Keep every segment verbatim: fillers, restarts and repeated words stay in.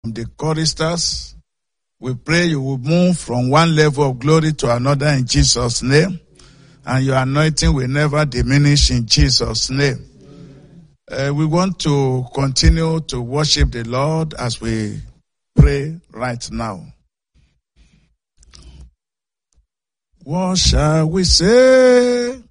the choristers. We pray you will move from one level of glory to another in Jesus' name. And your anointing will never diminish in Jesus' name. Uh, we want to continue to worship the Lord as we pray right now. What shall we say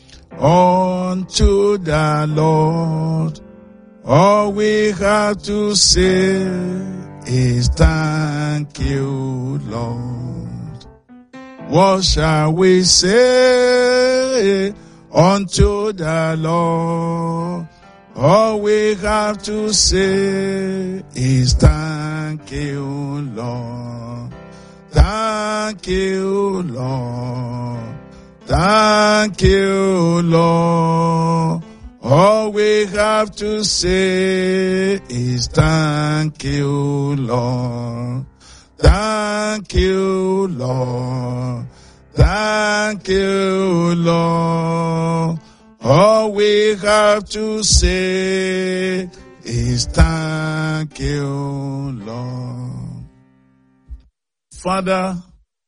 unto the Lord? All we have to say is thank you, Lord. What shall we say unto the Lord? All we have to say is thank you, Lord. Thank you, Lord. Thank you, Lord. All we have to say is thank you, Lord. Thank you, Lord. Thank you, Lord. All we have to say is thank you, Lord. Father,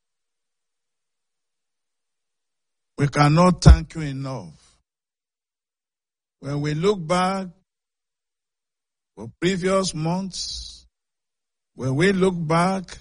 we cannot thank you enough. When we look back for previous months, when we look back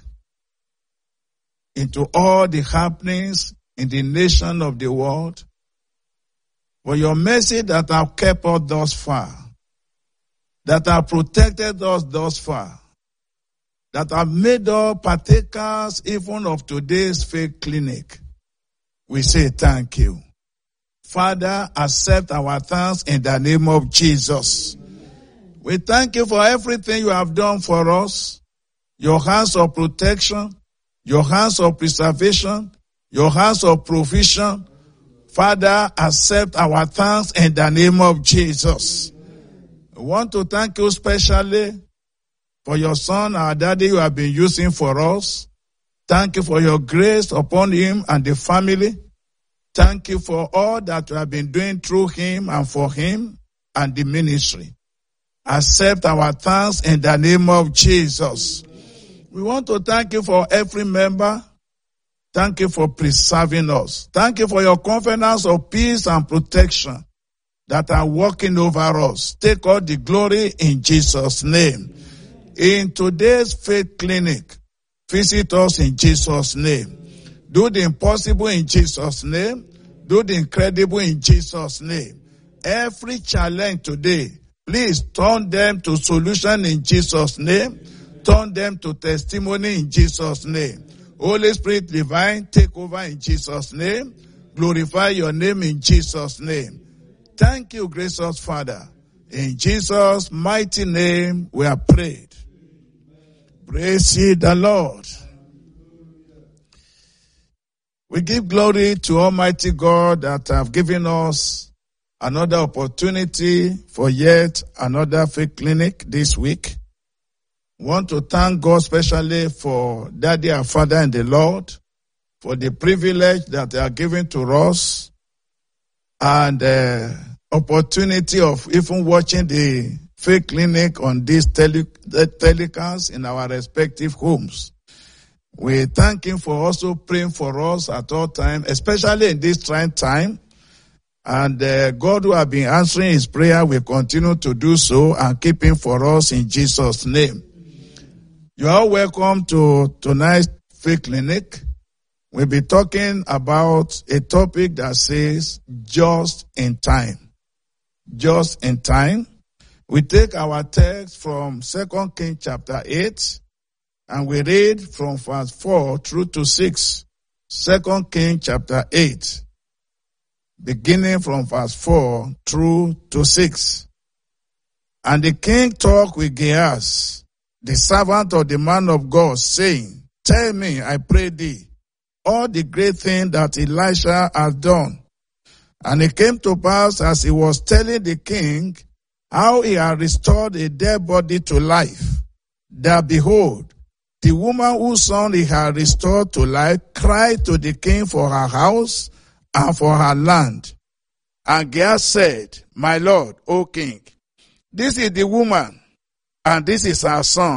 into all the happenings in the nation of the world, for your mercy that have kept us thus far, that have protected us thus far, that have made us partakers even of today's faith clinic, we say thank you. Father, accept our thanks in the name of Jesus. We thank you for everything you have done for us. Your hands of protection, your hands of preservation, your hands of provision. Father, accept our thanks in the name of Jesus. I want to thank you specially for your son, our daddy, you have been using for us. Thank you for your grace upon him and the family. Thank you for all that you have been doing through him and for him and the ministry. Accept our thanks in the name of Jesus. We want to thank you for every member. Thank you for preserving us. Thank you for your confidence of peace and protection that are working over us. Take all the glory in Jesus' name. In today's faith clinic, visit us in Jesus' name. Do the impossible in Jesus' name. Do the incredible in Jesus' name. Every challenge today, please turn them to solution in Jesus' name. Turn them to testimony in Jesus' name. Holy Spirit divine, take over in Jesus' name. Glorify your name in Jesus' name. Thank you, gracious Father. In Jesus' mighty name, we are prayed. Praise ye the Lord. We give glory to Almighty God that have given us another opportunity for yet another faith clinic this week. We want to thank God especially for Daddy and Father in the Lord, for the privilege that they are giving to us and the opportunity of even watching the faith clinic on these tele- telecast in our respective homes. We thank him for also praying for us at all times, especially in this trying time. And uh, God who has been answering his prayer will continue to do so and keep him for us in Jesus' name. You are welcome to tonight's faith clinic. We'll be talking about a topic that says just in time. Just in time. We take our text from Second Kings chapter eight. And we read from verse four through to six. Second Kings chapter eight. Beginning from verse four through to six. And the king talked with Gehazi, the servant of the man of God, saying, Tell me, I pray thee, all the great things that Elisha has done. And it came to pass as he was telling the king how he had restored a dead body to life, that behold, the woman whose son he had restored to life cried to the king for her house and for her land. And Gehazi said, My lord, O king, this is the woman, and this is her son.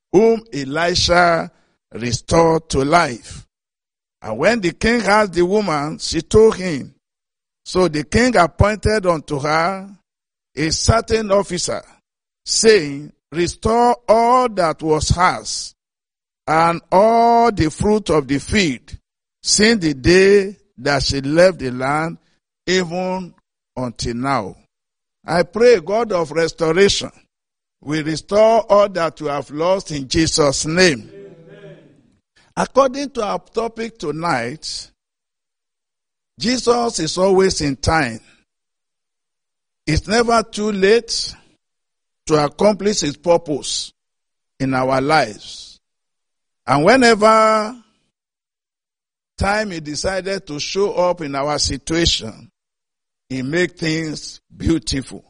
whom Elisha restored to life. And when the king asked the woman, she told him. So the king appointed unto her a certain officer, saying, restore all that was hers, and all the fruit of the field, since the day that she left the land, even until now. I pray God of restoration will restore all that you have lost in Jesus' name. Amen. According to our topic tonight, Jesus is always in time. It's never too late to accomplish his purpose in our lives. And whenever time he decided to show up in our situation, he makes things beautiful.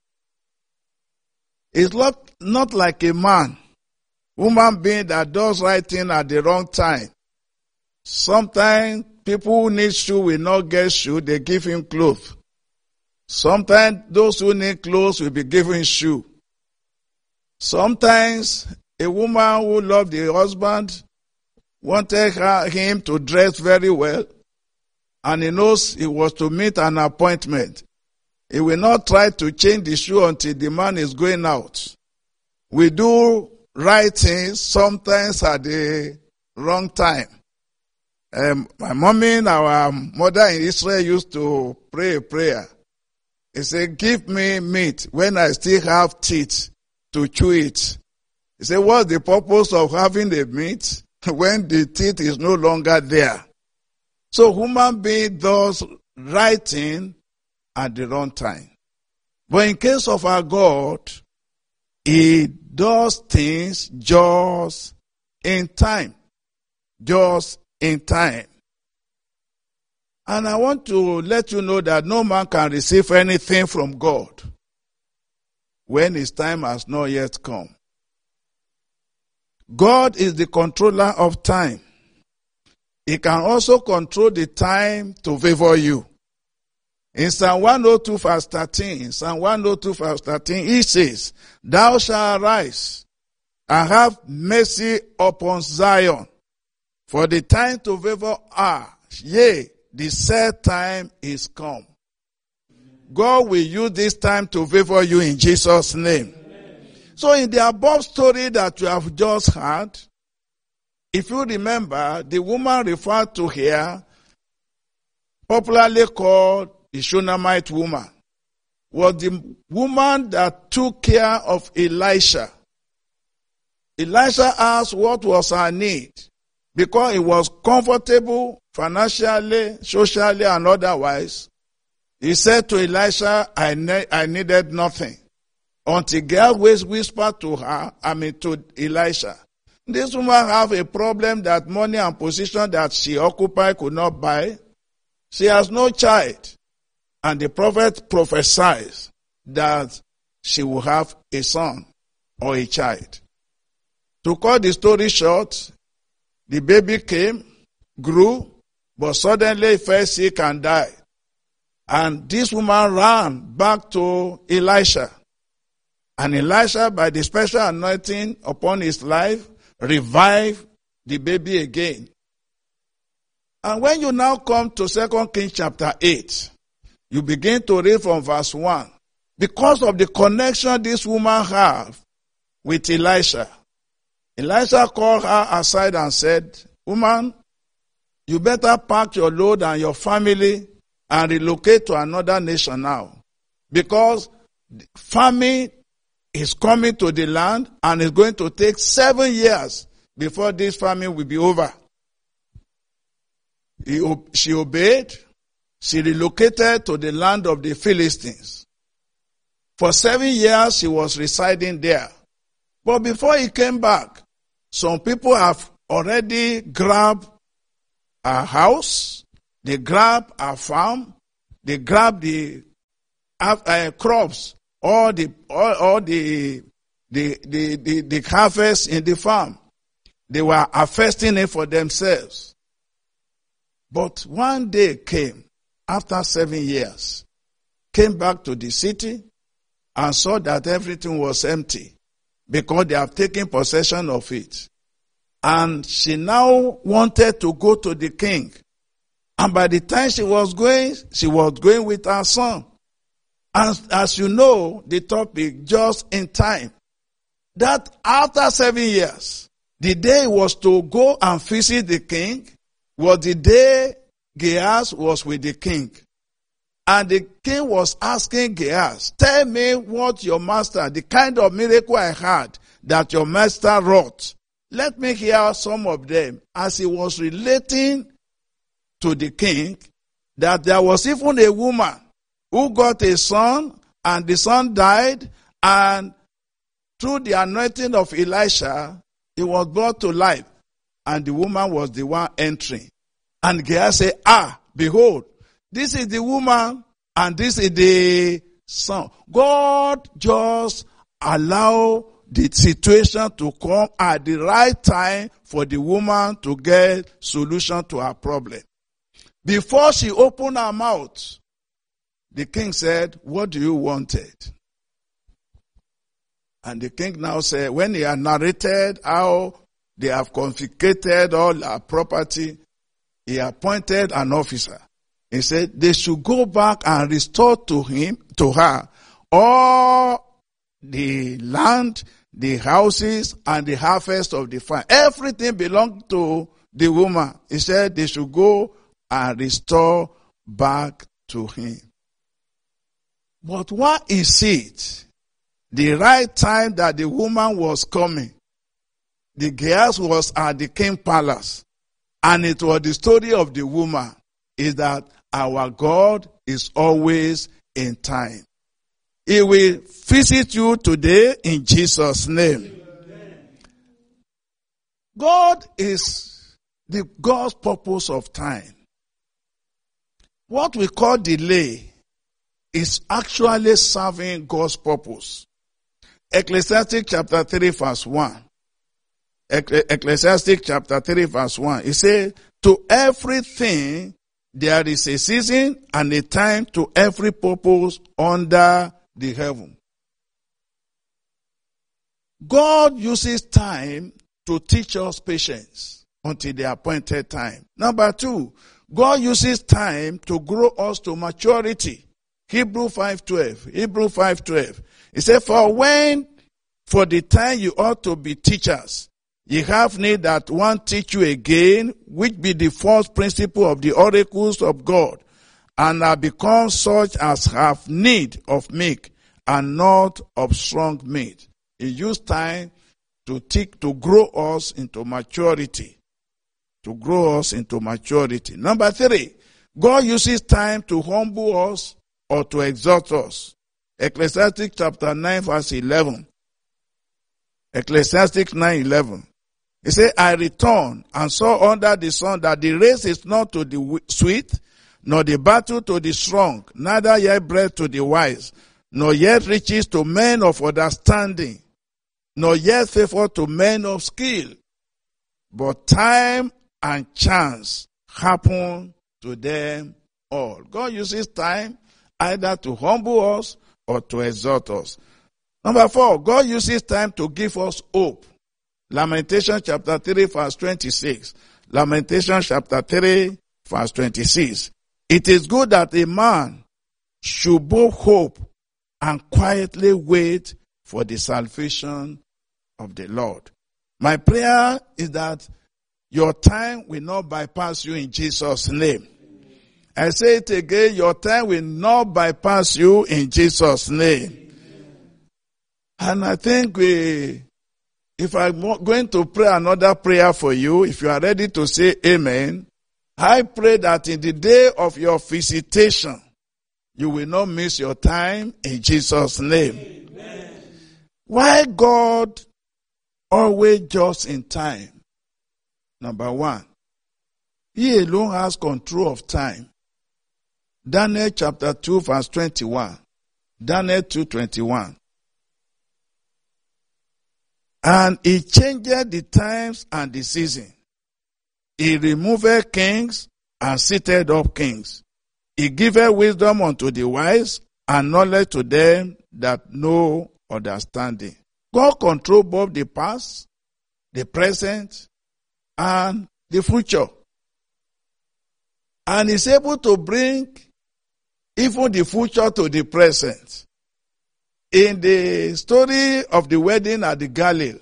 It's not, not like a man, human being that does right thing at the wrong time. Sometimes people who need shoe will not get shoe, they give him clothes. Sometimes those who need clothes will be given shoe. Sometimes a woman who loved the husband wanted her, him to dress very well, and he knows he was to meet an appointment. He will not try to change the shoe until the man is going out. We do right things sometimes at the wrong time. Um, my mommy and our mother in Israel used to pray a prayer. He said, give me meat when I still have teeth to chew it. He said, what's the purpose of having the meat when the teeth is no longer there? So human being does right thing at the wrong time. But in case of our God, he does things just in time. Just in time. And I want to let you know that no man can receive anything from God when his time has not yet come. God is the controller of time. He can also control the time to favor you. In Psalm one oh two verse thirteen, Psalm one oh two verse thirteen, he says, thou shalt arise and have mercy upon Zion, for the time to favor her, yea, the set time is come. God will use this time to favor you in Jesus' name. Amen. So in the above story that you have just heard, if you remember, the woman referred to here, popularly called the Shunammite woman, was the woman that took care of Elisha. Elisha asked what was her need, because it was comfortable financially, socially, and otherwise. He said to Elisha, I, ne- I needed nothing. Until God whispered to her, I mean to Elisha, this woman have a problem that money and position that she occupied could not buy. She has no child. And the prophet prophesied that she will have a son or a child. To cut the story short, the baby came, grew, but suddenly fell sick and died. And this woman ran back to Elisha. And Elisha, by the special anointing upon his life, revived the baby again. And when you now come to Second Kings chapter eight, you begin to read from verse one. Because of the connection this woman had with Elisha, Elisha called her aside and said, woman, you better pack your load and your family and relocate to another nation now. Because famine is coming to the land and it's going to take seven years before this famine will be over. He, she obeyed. She relocated to the land of the Philistines. For seven years she was residing there. But before he came back, some people have already grabbed our house, they grabbed our farm, they grabbed the uh, crops, all the all, all the, the the the the harvest in the farm. They were harvesting it for themselves. But one day came, after seven years, came back to the city and saw that everything was empty. because they have taken possession of it. And she now wanted to go to the king. And by the time she was going, she was going with her son. And as you know, the topic, just in time, that after seven years, the day he was to go and visit the king was the day Gehazi was with the king. And the king was asking Gehazi, tell me what your master, the kind of miracle I had that your master wrought. Let me hear some of them. As he was relating to the king, that there was even a woman who got a son, and the son died, and through the anointing of Elisha, he was brought to life, and the woman was the one entering. And Gehazi said, ah, behold, this is the woman, and this is the son. God just allowed the situation to come at the right time for the woman to get solution to her problem. Before she opened her mouth, the king said, what do you wanted? And the king now said, when he had narrated how they have confiscated all her property, he appointed an officer. He said they should go back and restore to him, to her, all the land, the houses, and the harvest of the farm. Everything belonged to the woman. He said they should go and restore back to him. But what is it? The right time that the woman was coming, the Gehazi was at the king's palace. And it was the story of the woman, is that our God is always in time. He will visit you today in Jesus' name. God is the God's purpose of time. What we call delay is actually serving God's purpose. Ecclesiastes chapter three verse one. Ecclesiastes chapter three verse one. It says, to everything there is a season and a time to every purpose under the heaven. God uses time to teach us patience until the appointed time. Number two, God uses time to grow us to maturity. Hebrews five twelve. Hebrews five twelve. It says, for when, for the time you ought to be teachers, ye have need that one teach you again, which be the first principle of the oracles of God, and are become such as have need of milk, and not of strong meat. He used time to teach, to grow us into maturity. To grow us into maturity. Number three, God uses time to humble us or to exhort us. Ecclesiastes chapter nine verse eleven. Ecclesiastes nine eleven. He said, I returned and saw under the sun that the race is not to the swift, nor the battle to the strong, neither yet bread to the wise, nor yet riches to men of understanding, nor yet favor to men of skill. But time and chance happen to them all. God uses time either to humble us or to exhort us. Number four, God uses time to give us hope. Lamentation chapter three verse twenty-six. Lamentation chapter three verse twenty-six. It is good that a man should both hope and quietly wait for the salvation of the Lord. My prayer is that your time will not bypass you in Jesus' name. I say it again, your time will not bypass you in Jesus' name. And I think we, if I'm going to pray another prayer for you, if you are ready to say amen, I pray that in the day of your visitation, you will not miss your time in Jesus' name. Amen. Why God always just in time? Number one, He alone has control of time. Daniel chapter two verse twenty-one. Daniel two twenty-one. And He changed the times and the season. He removed kings and seated up kings. He giveth wisdom unto the wise and knowledge to them that know understanding. God controls both the past, the present, and the future. And is able to bring even the future to the present. In the story of the wedding at the Galilee,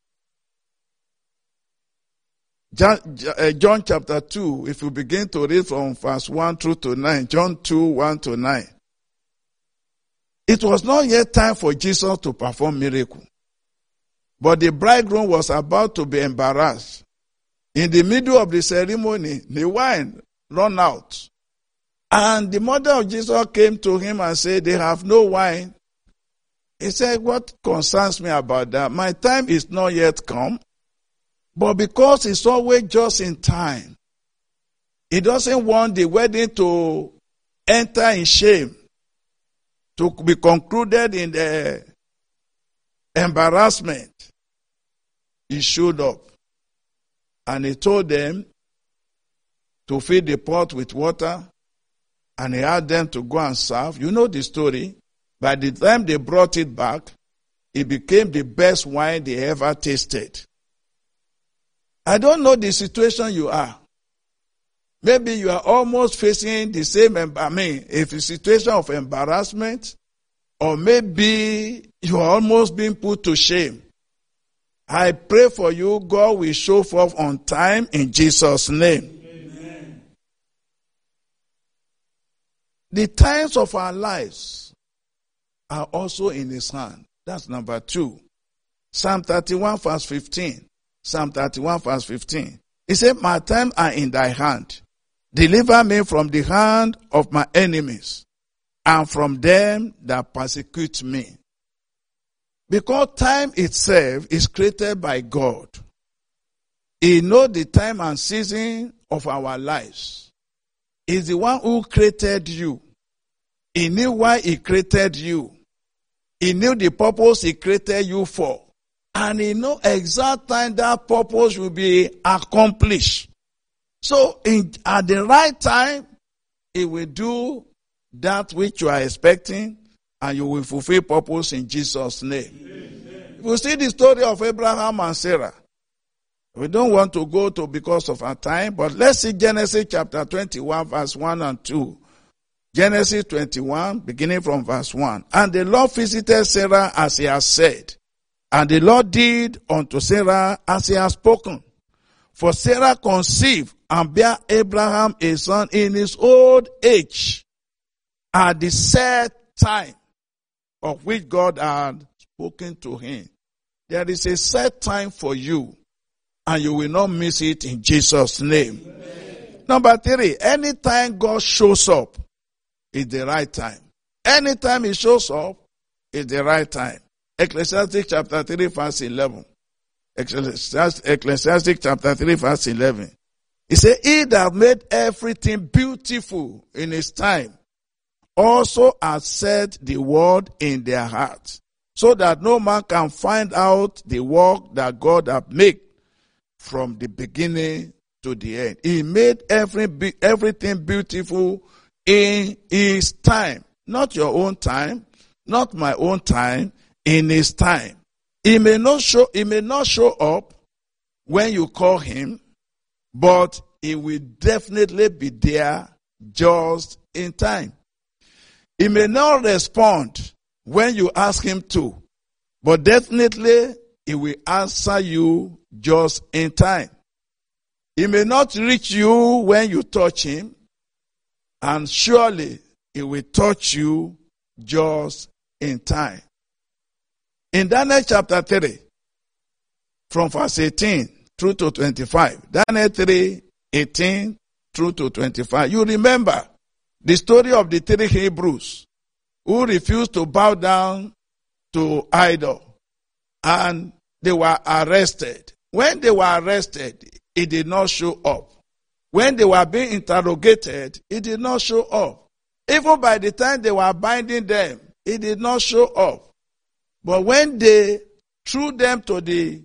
John, John chapter two, if you begin to read from verse one through to nine, John two, one to nine. It was not yet time for Jesus to perform miracle. But the bridegroom was about to be embarrassed. In the middle of the ceremony, the wine ran out. And the mother of Jesus came to him and said, they have no wine. He said, what concerns me about that? My time is not yet come. But because it's always just in time, he doesn't want the wedding to enter in shame, to be concluded in the embarrassment. He showed up and he told them to fill the pot with water, and he asked them to go and serve. You know the story. By the time they brought it back, it became the best wine they ever tasted. I don't know the situation you are. Maybe you are almost facing the same, I mean, if a situation of embarrassment, or maybe you are almost being put to shame. I pray for you, God will show forth on time in Jesus' name. Amen. The times of our lives are also in his hand. That's number two. Psalm thirty-one verse fifteen. Psalm thirty-one verse fifteen. He said, my times are in thy hand. Deliver me from the hand of my enemies and from them that persecute me. Because time itself is created by God. He knows the time and season of our lives. He's the one who created you. He knew why he created you. He knew the purpose he created you for. And he knows exact time that purpose will be accomplished. So in, at the right time, he will do that which you are expecting, and you will fulfill purpose in Jesus' name. Amen. If you see the story of Abraham and Sarah, we don't want to go to because of our time, but let's see Genesis chapter twenty-one, verse one and two. Genesis twenty-one, beginning from verse one. And the Lord visited Sarah as he has said, and the Lord did unto Sarah as he has spoken. For Sarah conceived and bare Abraham a son in his old age, at the set time of which God had spoken to him. There is a set time for you, and you will not miss it in Jesus' name. Amen. Number three, anytime God shows up, it's the right time. Anytime he shows up, it's the right time. Ecclesiastes chapter three, verse eleven. Ecclesiastes, Ecclesiastes chapter three, verse eleven. He said, he that made everything beautiful in his time also has set the word in their hearts, so that no man can find out the work that God hath made from the beginning to the end. He made every, everything beautiful in his time. Not your own time, not my own time, in his time. He may not show, he may not show up when you call him, but he will definitely be there just in time. He may not respond when you ask him to, but definitely he will answer you just in time. He may not reach you when you touch him, and surely he will touch you just in time. In Daniel chapter three, from verse eighteen through to twenty-five, Daniel three, eighteen through to twenty-five, you remember the story of the three Hebrews who refused to bow down to idol, and they were arrested. When they were arrested, he did not show up. When they were being interrogated, he did not show up. Even by the time they were binding them, he did not show up. But when they threw them to the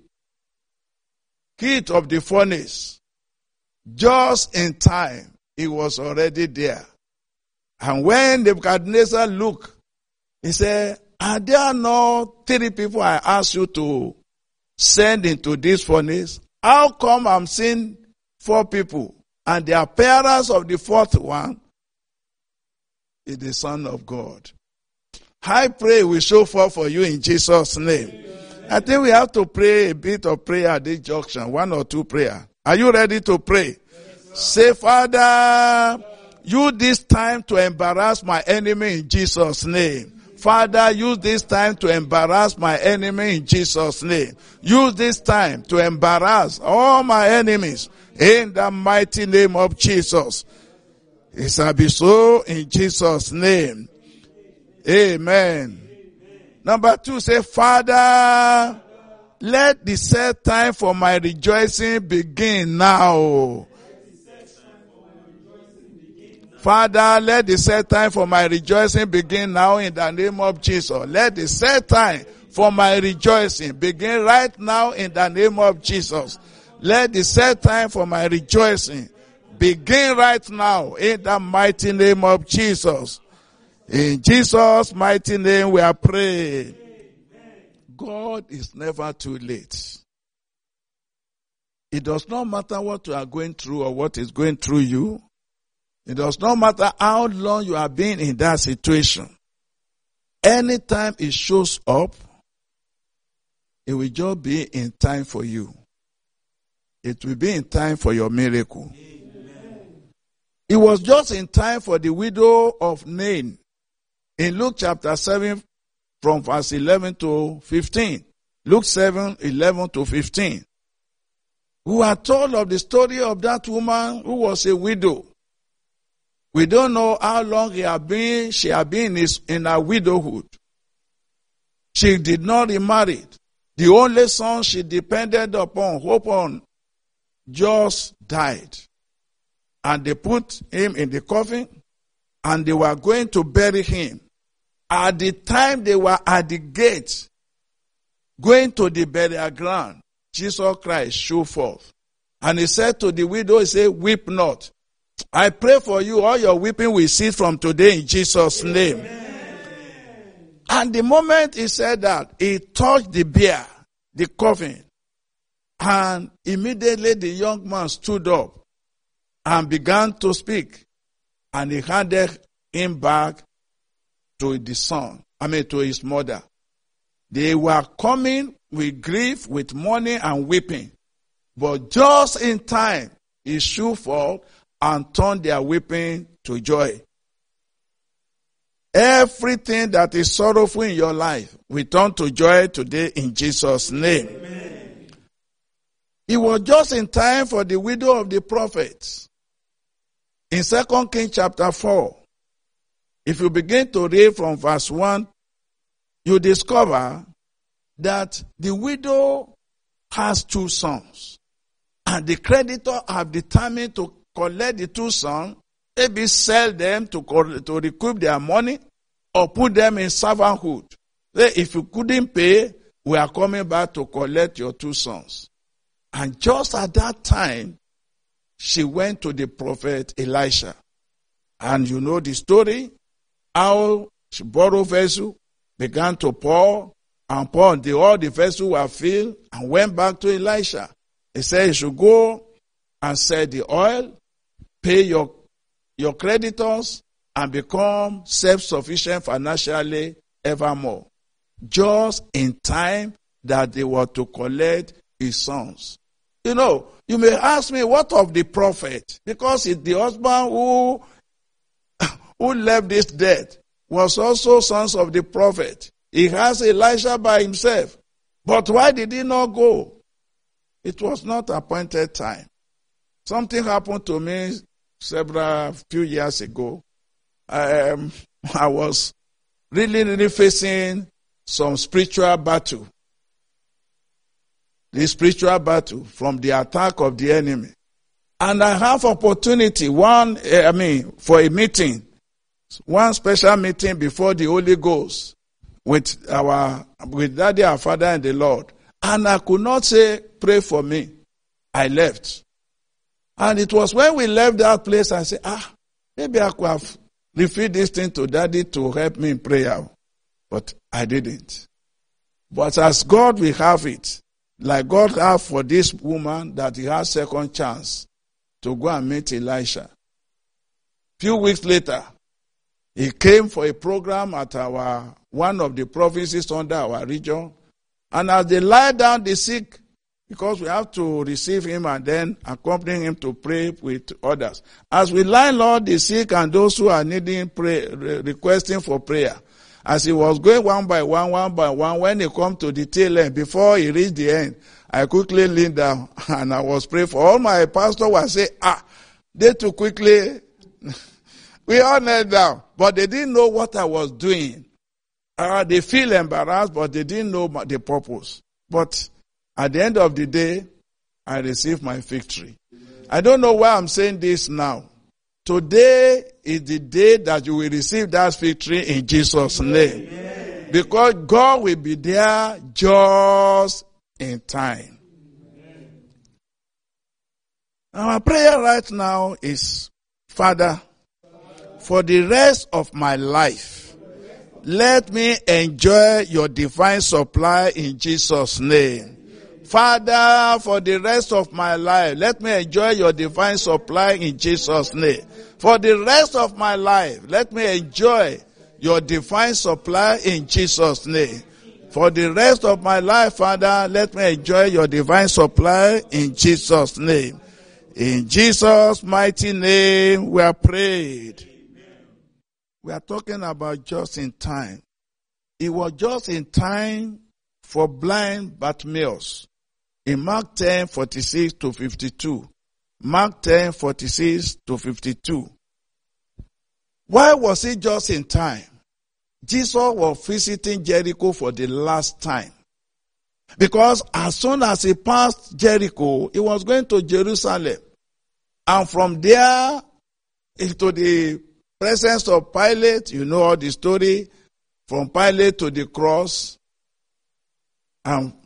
heat of the furnace, just in time, he was already there. And when Nebuchadnezzar looked, he said, Are there not three people I asked you to send into this furnace? How come I'm seeing four people and the appearance of the fourth one is the Son of God? I pray we show forth for you in Jesus' name. Amen. I think we have to pray a bit of prayer at this junction, one or two prayer. Are you ready to pray? Yes, say, Father, use this time to embarrass my enemy in Jesus' name. Father, use this time to embarrass my enemy in Jesus' name. Use this time to embarrass all my enemies in the mighty name of Jesus. It shall be so in Jesus' name. Amen. Number two, say, Father, let the set time for my rejoicing begin now. Father, let the set time for my rejoicing begin now in the name of Jesus. Let the set time for my rejoicing begin right now in the name of Jesus. Let the set time for my rejoicing begin right now in the mighty name of Jesus. In Jesus' mighty name we are praying. God is never too late. It does not matter what you are going through or what is going through you. It does not matter how long you have been in that situation. Anytime it shows up, it will just be in time for you. It will be in time for your miracle. Amen. It was just in time for the widow of Nain in Luke chapter seven from verse eleven to fifteen. Luke seven, eleven to fifteen. We are told of the story of that woman who was a widow. We don't know how long he had been, she had been in, his, in her widowhood. She did not remarry. The only son she depended upon, hope on, just died. And they put him in the coffin and they were going to bury him. At the time they were at the gate, going to the burial ground, Jesus Christ showed forth. And he said to the widow, he said, weep not. I pray for you, all your weeping will cease from today in Jesus' name. Amen. And the moment he said that, he touched the bier, the coffin, and immediately the young man stood up and began to speak. And he handed him back to the son, I mean to his mother. They were coming with grief, with mourning and weeping. But just in time, he showed forth and turned their weeping to joy. Everything that is sorrowful in your life will turn to joy today in Jesus' name. Amen. It was just in time for the widow of the prophet. In Second Kings chapter four, if you begin to read from verse one, you discover that the widow has two sons. And the creditor have determined to collect the two sons, maybe sell them to, to recoup their money, or put them in servanthood. If you couldn't pay, we are coming back to collect your two sons. And just at that time, she went to the prophet Elisha. And you know the story, how she borrowed vessel, began to pour, and pour until all the vessels were filled, and went back to Elisha. He said, you should go and sell the oil, pay your, your creditors, and become self-sufficient financially evermore. Just in time that they were to collect his sons. You know, you may ask me, what of the prophet? Because it's the husband who, who left this death was also sons of the prophet. He has Elisha by himself. But why did he not go? It was not appointed time. Something happened to me several few years ago. Um, I was really, really facing some spiritual battle. The spiritual battle from the attack of the enemy. And I have opportunity, one, I mean, for a meeting, one special meeting before the Holy Ghost with our, with Daddy, our Father and the Lord. And I could not say, pray for me. I left. And it was when we left that place, I said, ah, maybe I could have referred this thing to Daddy to help me in prayer. But I didn't. But as God will have it, like God have for this woman that he has second chance to go and meet Elisha. Few weeks later, he came for a program at our one of the provinces under our region. And as they lie down the sick, because we have to receive him and then accompany him to pray with others. As we lie Lord the sick and those who are needing pray, requesting for prayer. As he was going one by one, one by one, when he come to the tail end, before he reached the end, I quickly leaned down and I was praying for all my pastor was saying, ah, they too quickly, we all knelt down, but they didn't know what I was doing. Uh, they feel embarrassed, but they didn't know the purpose. But at the end of the day, I received my victory. I don't know why I'm saying this now. Today is the day that you will receive that victory in Jesus' name. Amen. Because God will be there just in time. Amen. Our prayer right now is, Father, for the rest of my life, let me enjoy your divine supply in Jesus' name. Father, for the rest of my life, let me enjoy your divine supply in Jesus' name. For the rest of my life, let me enjoy your divine supply in Jesus' name. For the rest of my life, Father, let me enjoy your divine supply in Jesus' name. In Jesus' mighty name, we are prayed. We are talking about just in time. It was just in time for blind Bartimaeus. In Mark ten, forty-six to fifty-two. Mark ten, forty-six to fifty-two. Why was it just in time? Jesus was visiting Jericho for the last time. Because as soon as he passed Jericho, he was going to Jerusalem. And from there into the presence of Pilate, you know all the story, from Pilate to the cross. And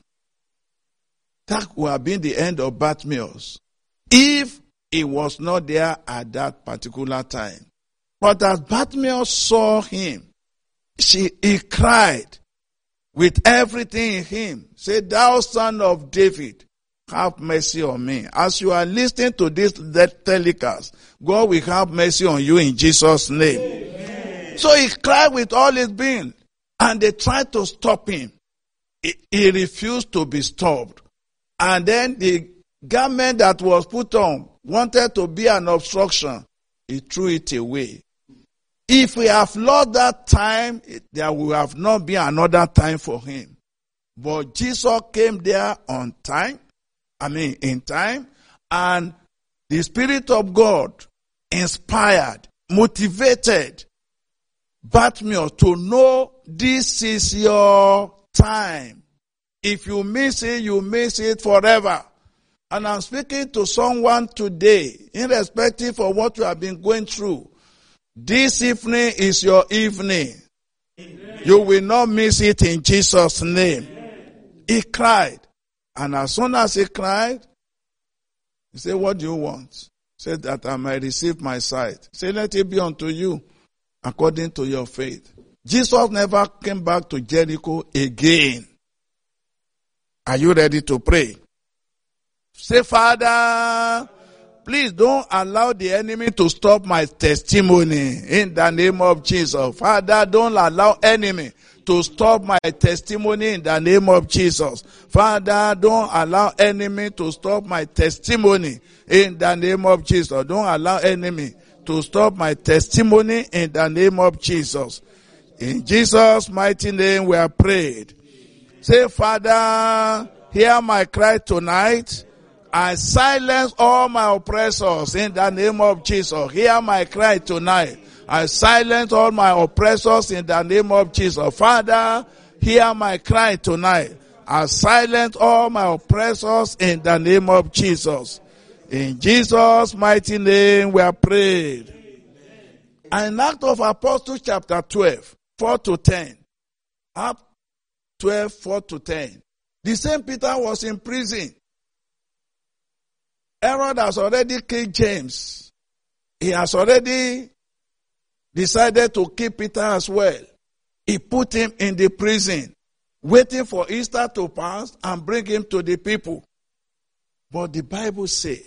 that would have been the end of Bartimaeus if he was not there at that particular time. But as Bartimaeus saw him, she, he cried with everything in him, said, "Thou son of David, have mercy on me." As you are listening to this telecast, God will have mercy on you in Jesus' name. Amen. So he cried with all his being, and they tried to stop him. He, he refused to be stopped. And then the garment that was put on wanted to be an obstruction. He threw it away. If we have lost that time, there will have not been another time for him. But Jesus came there on time, I mean in time, and the Spirit of God inspired, motivated Bartimaeus to know this is your time. If you miss it, you miss it forever. And I'm speaking to someone today, irrespective of what you have been going through. This evening is your evening. Amen. You will not miss it in Jesus' name. Amen. He cried. And as soon as he cried, he said, "What do you want?" He said, "That I might receive my sight." He said, "Let it be unto you according to your faith." Jesus never came back to Jericho again. Are you ready to pray? Say, "Father, please don't allow the enemy to stop my testimony in the name of Jesus." Father, don't allow enemy to stop my testimony in the name of Jesus. Father, don't allow enemy to stop my testimony in the name of Jesus. Don't allow enemy to stop my testimony in the name of Jesus. In Jesus' mighty name we are prayed. Say, "Father, hear my cry tonight. I silence all my oppressors in the name of Jesus. Hear my cry tonight. I silence all my oppressors in the name of Jesus. Father, hear my cry tonight. I silence all my oppressors in the name of Jesus." In Jesus' mighty name we are prayed. And in Acts of Apostles chapter twelve, four to ten. Acts twelve, four to ten. The same Peter was in prison. Herod has already killed James. He has already decided to kill Peter as well. He put him in the prison, waiting for Easter to pass and bring him to the people. But the Bible says,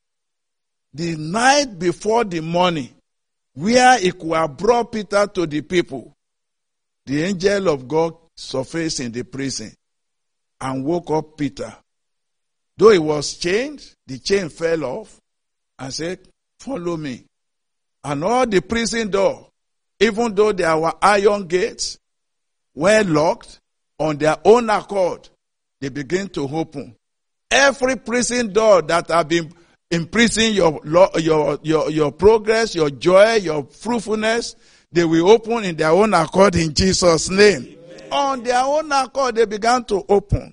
the night before the morning, where he could have brought Peter to the people, the angel of God surfaced in the prison and woke up Peter. Though he was chained, the chain fell off and said, follow me. And all the prison door, even though there were iron gates, were locked, on their own accord, they began to open. Every prison door that have been imprisoning your, your, your, your progress, your joy, your fruitfulness, they will open in their own accord in Jesus' name. Amen. On their own accord, they began to open.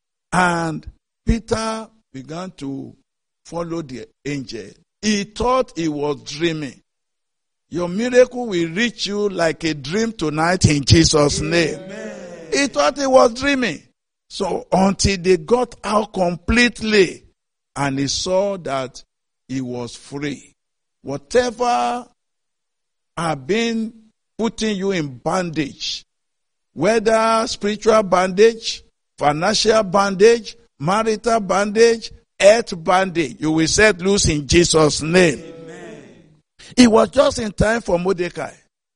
And Peter began to follow the angel. He thought he was dreaming. Your miracle will reach you like a dream tonight in Jesus' name. Amen. He thought he was dreaming. So until they got out completely and he saw that he was free. Whatever have been putting you in bondage, whether spiritual bondage, financial bondage, marital bondage, earth bondage, you will set loose in Jesus' name. Amen. It was just in time for Mordecai.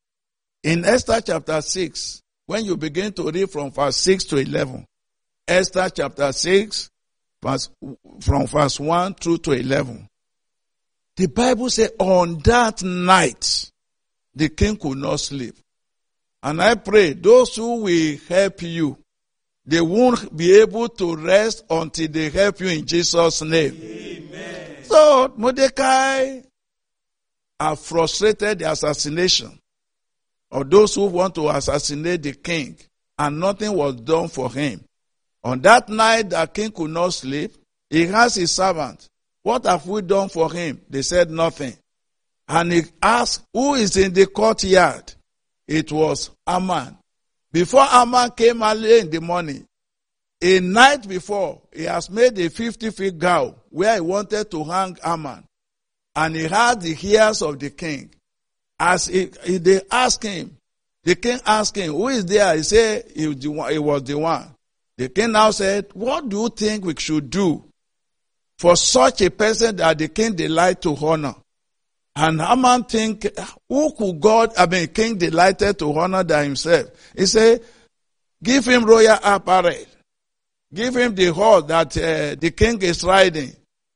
In Esther chapter six, when you begin to read from verse six to eleven, Esther chapter six, verse, from verse one through to eleven, the Bible says on that night, the king could not sleep. And I pray those who will help you, they won't be able to rest until they help you in Jesus' name. Amen. So Mordecai have frustrated the assassination of those who want to assassinate the king, and nothing was done for him. On that night, the king could not sleep. He asked his servant, what have we done for him? They said nothing. And he asked, who is in the courtyard? It was Haman. Before Haman came early in the morning, a night before, he has made a fifty feet gown where he wanted to hang Haman. And he had the ears of the king. As he, he, they asked him, the king asked him, who is there? He said he was, the one, he was the one. The king now said, what do you think we should do for such a person that the king delight to honor? And Haman think, who could God, I mean, king delighted to honor than himself? He said, give him royal apparel. Give him the horse that uh, the king is riding.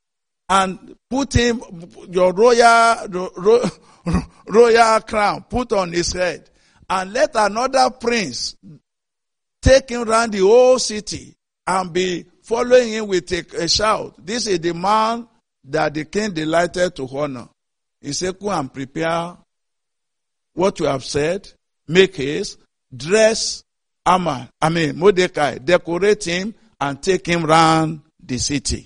And put him, your royal, ro, royal crown, put on his head. And let another prince take him around the whole city and be following him with a, a shout. This is the man that the king delighted to honor. He said, go and prepare what you have said, make haste, dress Haman, I mean Mordecai, decorate him and take him round the city.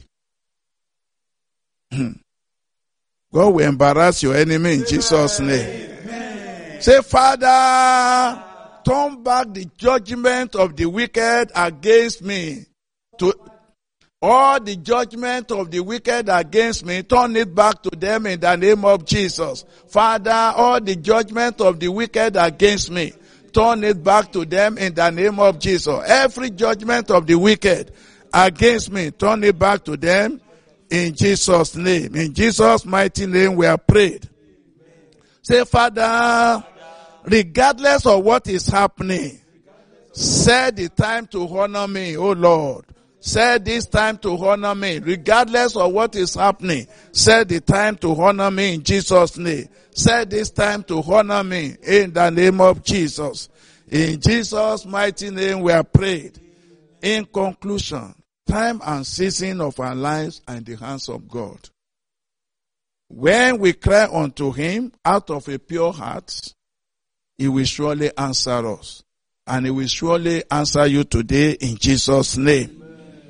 God will embarrass your enemy in Jesus' name. Amen. Say, Father, turn back the judgment of the wicked against me. To all the judgment of the wicked against me, turn it back to them in the name of Jesus. Father, all the judgment of the wicked against me, turn it back to them in the name of Jesus. Every judgment of the wicked against me, turn it back to them in Jesus' name. In Jesus' mighty name we are prayed. Say, Father, regardless of what is happening, set the time to honor me, oh Lord. Set this time to honor me. Regardless of what is happening, set the time to honor me in Jesus' name. Set this time to honor me in the name of Jesus. In Jesus' mighty name we are prayed. In conclusion, time and season of our lives are in the hands of God. When we cry unto him out of a pure heart, he will surely answer us. And he will surely answer you today in Jesus' name. Amen.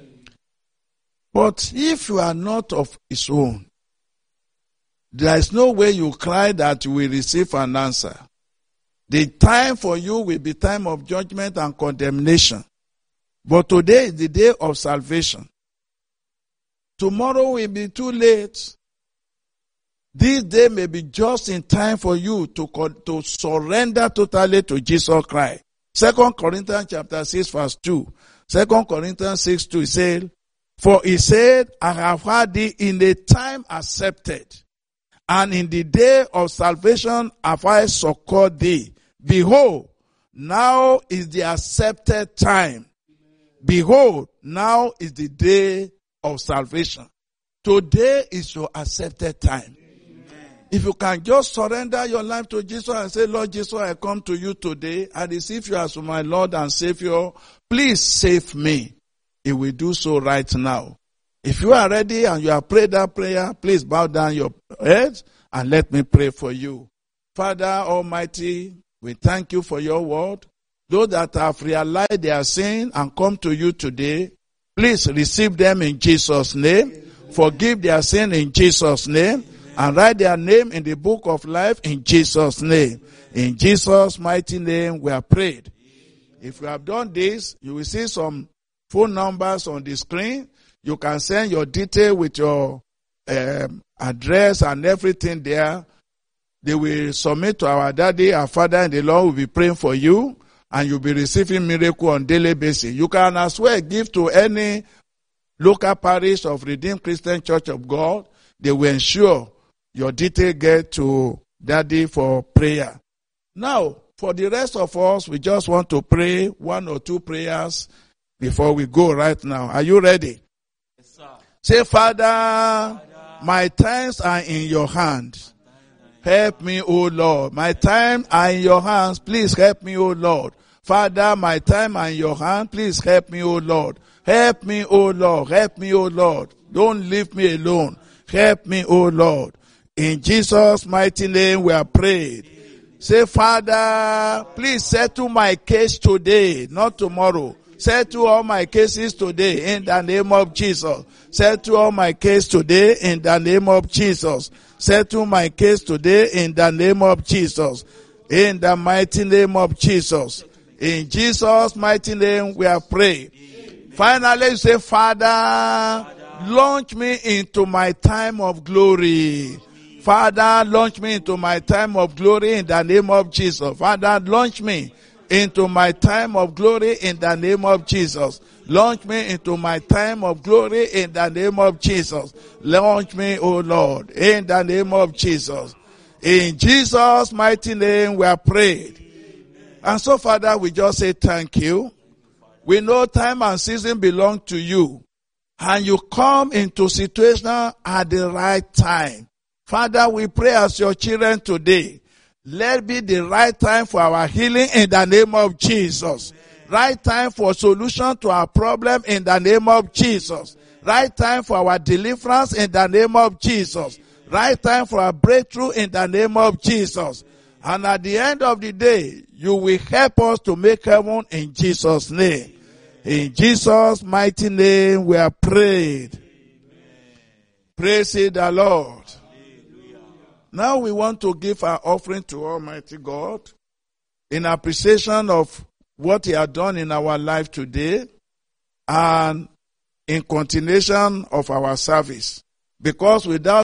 But if you are not of his own, there is no way you cry that you will receive an answer. The time for you will be time of judgment and condemnation. But today is the day of salvation. Tomorrow will be too late. This day may be just in time for you to, to surrender totally to Jesus Christ. Second Corinthians chapter six verse two. Second Corinthians six two, he said, for he said, I have had thee in a time accepted, and in the day of salvation have I succored thee. Behold, now is the accepted time. Behold, now is the day of salvation. Today is your accepted time. If you can just surrender your life to Jesus and say, Lord Jesus, I come to you today. I receive you as my Lord and Savior. Please save me. He will do so right now. If you are ready and you have prayed that prayer, please bow down your heads and let me pray for you. Father Almighty, we thank you for your word. Those that have realized their sin and come to you today, please receive them in Jesus' name. Forgive their sin in Jesus' name. And write their name in the book of life in Jesus' name. In Jesus' mighty name we have prayed. If you have done this, you will see some phone numbers on the screen. You can send your detail with your um, address and everything there. They will submit to our daddy, our Father in the Lord will be praying for you, and you'll be receiving miracle on daily basis. You can as well give to any local parish of Redeemed Christian Church of God. They will ensure your detail get to daddy for prayer. Now, for the rest of us, we just want to pray one or two prayers before we go right now. Are you ready? Yes, sir. Say, Father, Father, my times are in your hands. Help me, O Lord. My time are in your hands. Please help me, O Lord. Father, my time are in your hands. Please help me, O Lord. Help me, O Lord. Help me, O Lord. Don't leave me alone. Help me, O Lord. In Jesus' mighty name we are prayed. Say, Father, please settle my case today, not tomorrow. Settle all my cases today in the name of Jesus. Settle all my case today in the name of Jesus. Settle my case today in the name of Jesus. In the mighty name of Jesus. In Jesus' mighty name we are prayed. Finally, you say, Father, launch me into my time of glory. Father, launch me into my time of glory in the name of Jesus. Father, launch me into my time of glory in the name of Jesus. Launch me into my time of glory in the name of Jesus. Launch me, O Lord, in the name of Jesus. In Jesus' mighty name we are prayed. And so, Father, we just say thank you. We know time and season belong to you. And you come into situation at the right time. Father, we pray as your children today. Let it be the right time for our healing in the name of Jesus. Right time for solution to our problem in the name of Jesus. Right time for our deliverance in the name of Jesus. Right time for our breakthrough in the name of Jesus. And at the end of the day, you will help us to make heaven in Jesus' name. In Jesus' mighty name we are prayed. Praise the Lord. Now we want to give our offering to Almighty God in appreciation of what He has done in our life today and in continuation of our service. Because without